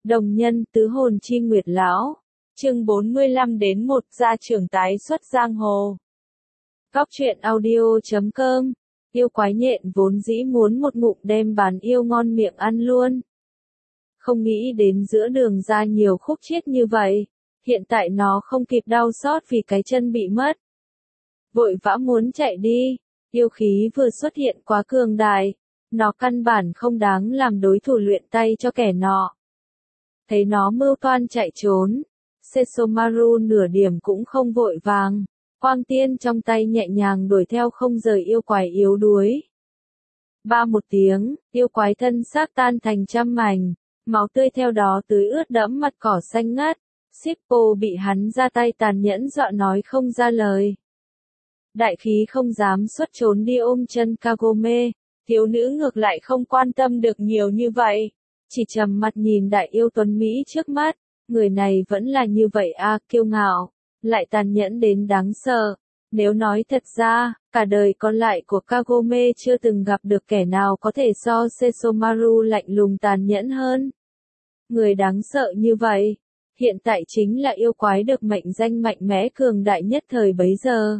Đồng nhân tứ hồn chi nguyệt lão. Chương 45-1 gia trưởng tái xuất giang hồ. Góc truyện audio.com. Yêu quái nhện vốn dĩ muốn một ngụm đem bán yêu ngon miệng ăn luôn. Không nghĩ đến giữa đường ra nhiều khúc chiết như vậy. Hiện tại nó không kịp đau xót vì cái chân bị mất. Vội vã muốn chạy đi. Yêu khí vừa xuất hiện quá cường đại. Nó căn bản không đáng làm đối thủ luyện tay cho kẻ nọ. Thấy nó mưu toan chạy trốn, Sesomaru nửa điểm cũng không vội vàng, quang tiên trong tay nhẹ nhàng đuổi theo không rời yêu quái yếu đuối. Ba một tiếng, yêu quái thân xác tan thành trăm mảnh, máu tươi theo đó tưới ướt đẫm mặt cỏ xanh ngắt, Shippo bị hắn ra tay tàn nhẫn dọa nói không ra lời. Đại khí không dám xuất trốn đi ôm chân Kagome, thiếu nữ ngược lại không quan tâm được nhiều như vậy. Chỉ trầm mặt nhìn đại yêu tuấn Mỹ trước mắt, người này vẫn là như vậy à, kiêu ngạo, lại tàn nhẫn đến đáng sợ. Nếu nói thật ra, cả đời còn lại của Kagome chưa từng gặp được kẻ nào có thể so Sesomaru lạnh lùng tàn nhẫn hơn. Người đáng sợ như vậy, hiện tại chính là yêu quái được mệnh danh mạnh mẽ cường đại nhất thời bấy giờ.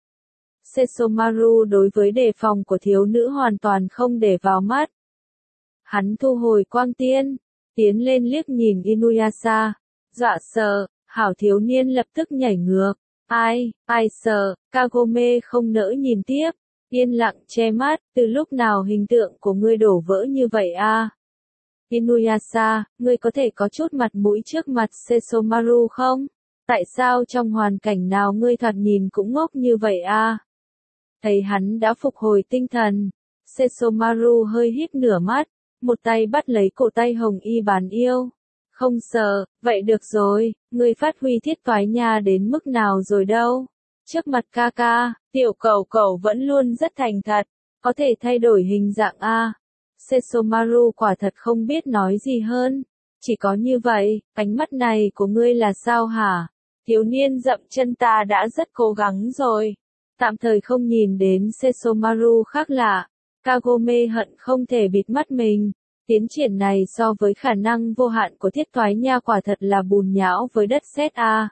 Sesomaru đối với đề phòng của thiếu nữ hoàn toàn không để vào mắt. Hắn thu hồi quang tiên, tiến lên liếc nhìn Inuyasha, dọa sợ, hảo thiếu niên lập tức nhảy ngược. Ai sợ, Kagome không nỡ nhìn tiếp, yên lặng che mắt, từ lúc nào hình tượng của ngươi đổ vỡ như vậy à? Inuyasha, ngươi có thể có chút mặt mũi trước mặt Sesomaru không? Tại sao trong hoàn cảnh nào ngươi thoạt nhìn cũng ngốc như vậy à? Thấy hắn đã phục hồi tinh thần, Sesomaru hơi híp nửa mắt. Một tay bắt lấy cổ tay hồng y bán yêu. Không sợ, vậy được rồi, ngươi phát huy thiết toái nha đến mức nào rồi đâu. Trước mặt ca ca, tiểu cẩu cẩu vẫn luôn rất thành thật, có thể thay đổi hình dạng a. Sesomaru quả thật không biết nói gì hơn. Chỉ có như vậy, ánh mắt này của ngươi là sao hả? Thiếu niên dậm chân ta đã rất cố gắng rồi. Tạm thời không nhìn đến Sesomaru khác lạ. Kagome hận không thể bịt mắt mình. Tiến triển này so với khả năng vô hạn của thiết thoái nha quả thật là bùn nhão với đất sét a.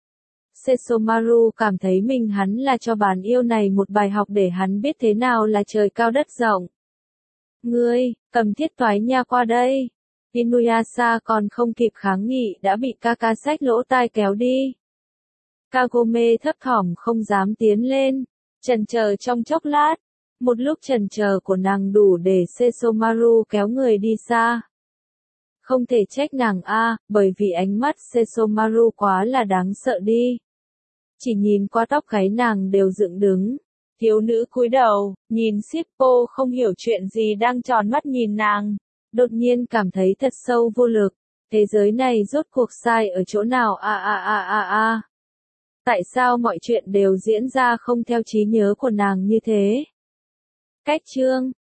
Sesomaru cảm thấy hắn là cho bán yêu này một bài học để hắn biết thế nào là trời cao đất rộng. Ngươi, cầm thiết thoái nha qua đây. Inuyasha còn không kịp kháng nghị đã bị Kaka xách lỗ tai kéo đi. Kagome thấp thỏm không dám tiến lên, chần chờ trong chốc lát. Một lúc chần chờ của nàng đủ để Sesomaru kéo người đi xa. Không thể trách nàng a, bởi vì ánh mắt Sesomaru quá là đáng sợ đi. Chỉ nhìn qua tóc gáy nàng đều dựng đứng. Thiếu nữ cúi đầu, nhìn Shippo không hiểu chuyện gì đang tròn mắt nhìn nàng. Đột nhiên cảm thấy thật sâu vô lực. Thế giới này rốt cuộc sai ở chỗ nào a. Tại sao mọi chuyện đều diễn ra không theo trí nhớ của nàng như thế? Cách chương